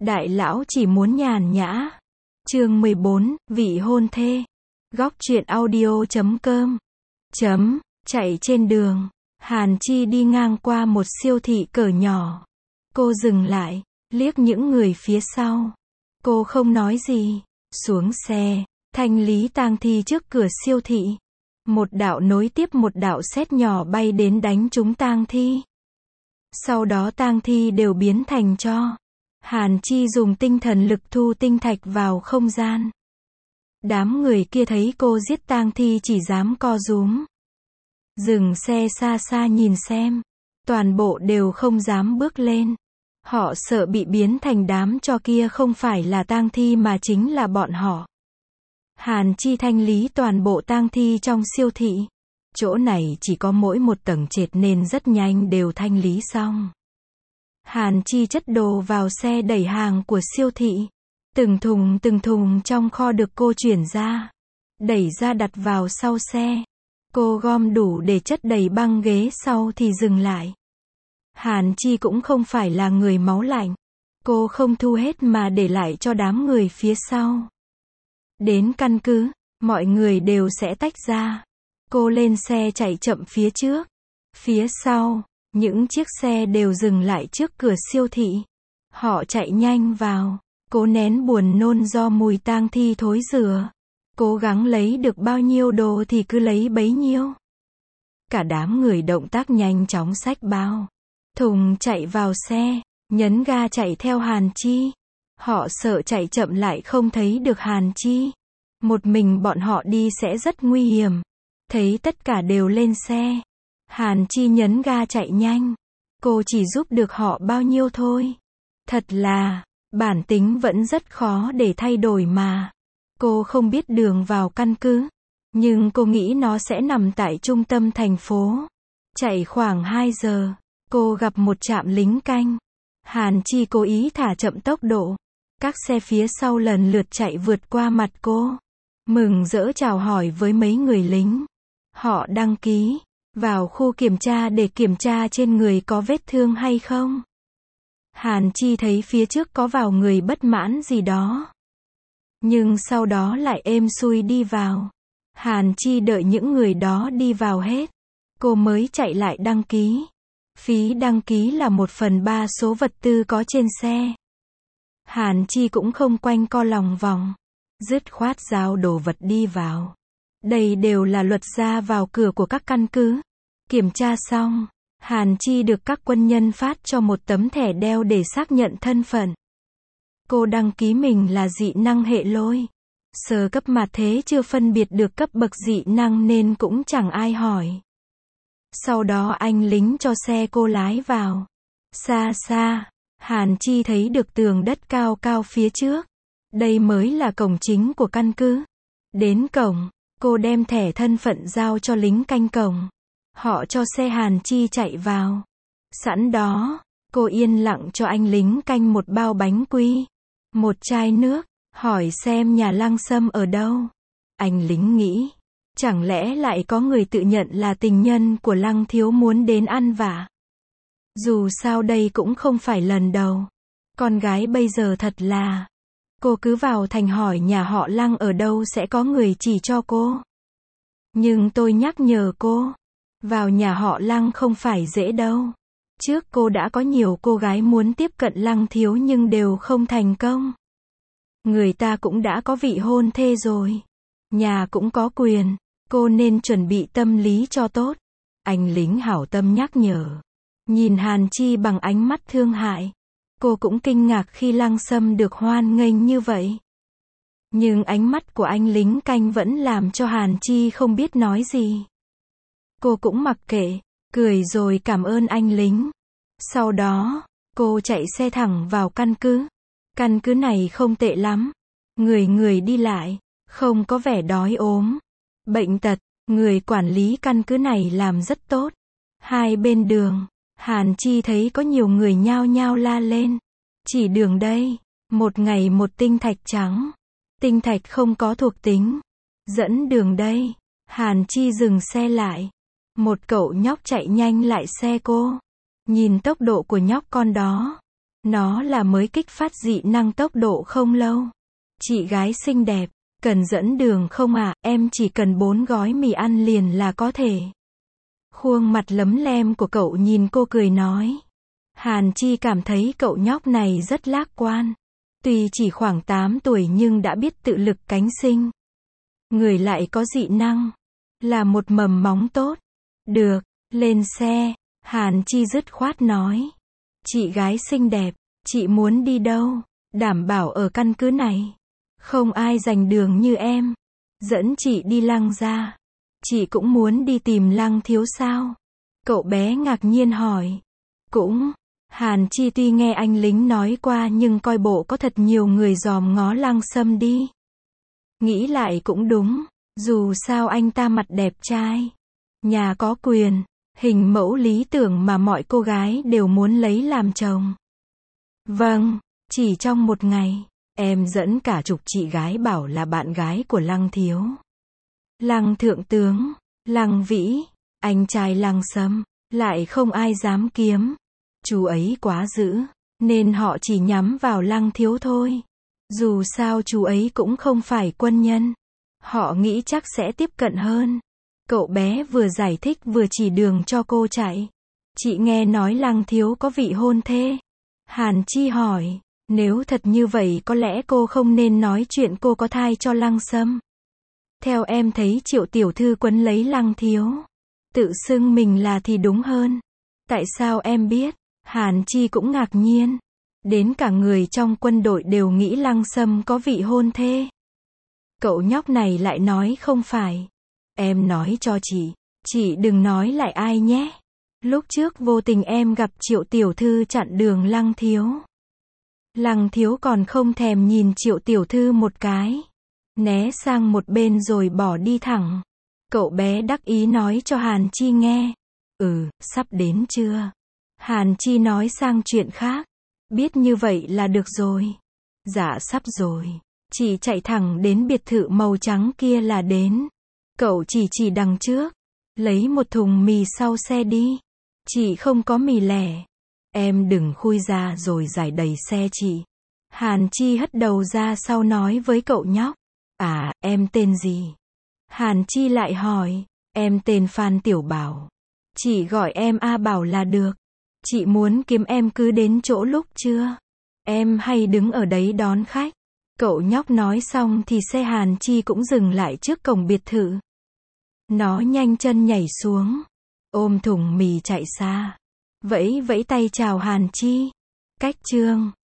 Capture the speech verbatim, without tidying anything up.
Đại lão chỉ muốn nhàn nhã. Chương mười bốn, vị hôn thê. Góc truyện audio chấm com. Chấm, chạy trên đường. Hàn Chi đi ngang qua một siêu thị cỡ nhỏ. Cô dừng lại, liếc những người phía sau. Cô không nói gì, xuống xe, thanh lý tang thi trước cửa siêu thị. Một đạo nối tiếp một đạo sét nhỏ bay đến đánh trúng tang thi. Sau đó tang thi đều biến thành tro. Hàn Chi dùng tinh thần lực thu tinh thạch vào không gian. Đám người kia thấy cô giết tang thi chỉ dám co rúm. Dừng xe xa xa nhìn xem. Toàn bộ đều không dám bước lên. Họ sợ bị biến thành đám tro kia không phải là tang thi mà chính là bọn họ. Hàn Chi thanh lý toàn bộ tang thi trong siêu thị. Chỗ này chỉ có mỗi một tầng trệt nên rất nhanh đều thanh lý xong. Hàn Chi chất đồ vào xe đẩy hàng của siêu thị. Từng thùng từng thùng trong kho được cô chuyển ra. Đẩy ra đặt vào sau xe. Cô gom đủ để chất đầy băng ghế sau thì dừng lại. Hàn Chi cũng không phải là người máu lạnh. Cô không thu hết mà để lại cho đám người phía sau. Đến căn cứ, mọi người đều sẽ tách ra. Cô lên xe chạy chậm phía trước. Phía sau, những chiếc xe đều dừng lại trước cửa siêu thị. Họ chạy nhanh vào. Cố nén buồn nôn do mùi tang thi thối rữa. Cố gắng lấy được bao nhiêu đồ thì cứ lấy bấy nhiêu. Cả đám người động tác nhanh chóng xách bao. Thùng chạy vào xe, nhấn ga chạy theo Hàn Chi. Họ sợ chạy chậm lại không thấy được Hàn Chi. Một mình bọn họ đi sẽ rất nguy hiểm. Thấy tất cả đều lên xe. Hàn Chi nhấn ga chạy nhanh. Cô chỉ giúp được họ bao nhiêu thôi. Thật là, bản tính vẫn rất khó để thay đổi mà. Cô không biết đường vào căn cứ. Nhưng cô nghĩ nó sẽ nằm tại trung tâm thành phố. Chạy khoảng hai giờ. Cô gặp một trạm lính canh. Hàn Chi cố ý thả chậm tốc độ. Các xe phía sau lần lượt chạy vượt qua mặt cô. Mừng rỡ chào hỏi với mấy người lính. Họ đăng ký vào khu kiểm tra để kiểm tra trên người có vết thương hay không. Hàn Chi thấy phía trước có vào người bất mãn gì đó. Nhưng sau đó lại êm xuôi đi vào. Hàn Chi đợi những người đó đi vào hết. Cô mới chạy lại đăng ký. Phí đăng ký là một phần ba số vật tư có trên xe. Hàn Chi cũng không quanh co lòng vòng. Dứt khoát giao đồ vật đi vào. Đây đều là luật ra vào cửa của các căn cứ. Kiểm tra xong, Hàn Chi được các quân nhân phát cho một tấm thẻ đeo để xác nhận thân phận. Cô đăng ký mình là dị năng hệ lôi. Sơ cấp mà thế chưa phân biệt được cấp bậc dị năng nên cũng chẳng ai hỏi. Sau đó anh lính cho xe cô lái vào. Xa xa, Hàn Chi thấy được tường đất cao cao phía trước. Đây mới là cổng chính của căn cứ. Đến cổng, cô đem thẻ thân phận giao cho lính canh cổng. Họ cho xe Hàn Chi chạy vào. Sẵn đó, cô yên lặng cho anh lính canh một bao bánh quy. Một chai nước, hỏi xem nhà Lăng Sâm ở đâu. Anh lính nghĩ, chẳng lẽ lại có người tự nhận là tình nhân của Lăng thiếu muốn đến ăn vạ. Dù sao đây cũng không phải lần đầu. Con gái bây giờ thật là. Cô cứ vào thành hỏi nhà họ Lăng ở đâu sẽ có người chỉ cho cô. Nhưng tôi nhắc nhở cô. Vào nhà họ Lăng không phải dễ đâu. Trước cô đã có nhiều cô gái muốn tiếp cận Lăng thiếu nhưng đều không thành công. Người ta cũng đã có vị hôn thê rồi. Nhà cũng có quyền. Cô nên chuẩn bị tâm lý cho tốt. Anh lính hảo tâm nhắc nhở. Nhìn Hàn Chi bằng ánh mắt thương hại. Cô cũng kinh ngạc khi Lăng Sâm được hoan nghênh như vậy. Nhưng ánh mắt của anh lính canh vẫn làm cho Hàn Chi không biết nói gì. Cô cũng mặc kệ, cười rồi cảm ơn anh lính. Sau đó, cô chạy xe thẳng vào căn cứ. Căn cứ này không tệ lắm. Người người đi lại, không có vẻ đói ốm, bệnh tật. Người quản lý căn cứ này làm rất tốt. Hai bên đường, Hàn Chi thấy có nhiều người nhao nhao la lên. Chỉ đường đây, một ngày một tinh thạch trắng. Tinh thạch không có thuộc tính. Dẫn đường đây. Hàn Chi dừng xe lại. Một cậu nhóc chạy nhanh lại xe cô. Nhìn tốc độ của nhóc con đó. Nó là mới kích phát dị năng tốc độ không lâu. Chị gái xinh đẹp, cần dẫn đường không à, em chỉ cần bốn gói mì ăn liền là có thể. Khuôn mặt lấm lem của cậu nhìn cô cười nói. Hàn Chi cảm thấy cậu nhóc này rất lạc quan. Tuy chỉ khoảng tám tuổi nhưng đã biết tự lực cánh sinh. Người lại có dị năng. Là một mầm móng tốt. Được, lên xe. Hàn Chi dứt khoát nói. Chị gái xinh đẹp, chị muốn đi đâu? Đảm bảo ở căn cứ này. Không ai giành đường như em. Dẫn chị đi Lăng gia. Chị cũng muốn đi tìm Lăng thiếu sao? Cậu bé ngạc nhiên hỏi. Cũng. Hàn Chi tuy nghe anh lính nói qua nhưng coi bộ có thật nhiều người dòm ngó Lăng Sâm đi. Nghĩ lại cũng đúng. Dù sao anh ta mặt đẹp trai. Nhà có quyền. Hình mẫu lý tưởng mà mọi cô gái đều muốn lấy làm chồng. Vâng, chỉ trong một ngày, em dẫn cả chục chị gái bảo là bạn gái của Lăng thiếu. Lăng thượng tướng, Lăng Vĩ, anh trai Lăng Sâm, lại không ai dám kiếm. Chú ấy quá dữ, nên họ chỉ nhắm vào Lăng thiếu thôi. Dù sao chú ấy cũng không phải quân nhân. Họ nghĩ chắc sẽ tiếp cận hơn. Cậu bé vừa giải thích vừa chỉ đường cho cô chạy. Chị nghe nói Lăng thiếu có vị hôn thê. Hàn Chi hỏi, nếu thật như vậy có lẽ cô không nên nói chuyện cô có thai cho Lăng Sâm. Theo em thấy Triệu tiểu thư quấn lấy Lăng thiếu. Tự xưng mình là thì đúng hơn. Tại sao em biết? Hàn Chi cũng ngạc nhiên. Đến cả người trong quân đội đều nghĩ Lăng Sâm có vị hôn thê. Cậu nhóc này lại nói không phải. Em nói cho chị, chị đừng nói lại ai nhé. Lúc trước vô tình em gặp Triệu tiểu thư chặn đường Lăng thiếu. Lăng thiếu còn không thèm nhìn Triệu tiểu thư một cái. Né sang một bên rồi bỏ đi thẳng. Cậu bé đắc ý nói cho Hàn Chi nghe. Ừ, sắp đến chưa? Hàn Chi nói sang chuyện khác. Biết như vậy là được rồi. Dạ sắp rồi. Chị chạy thẳng đến biệt thự màu trắng kia là đến. Cậu chỉ chỉ đằng trước. Lấy một thùng mì sau xe đi. Chị không có mì lẻ. Em đừng khui ra rồi giải đầy xe chị. Hàn Chi hất đầu ra sau nói với cậu nhóc. À, em tên gì? Hàn Chi lại hỏi. Em tên Phan Tiểu Bảo. Chị gọi em A Bảo là được. Chị muốn kiếm em cứ đến chỗ lúc trưa. Em hay đứng ở đấy đón khách. Cậu nhóc nói xong thì xe Hàn Chi cũng dừng lại trước cổng biệt thự. Nó nhanh chân nhảy xuống. Ôm thùng mì chạy xa. Vẫy vẫy tay chào Hàn Chi. Cách chương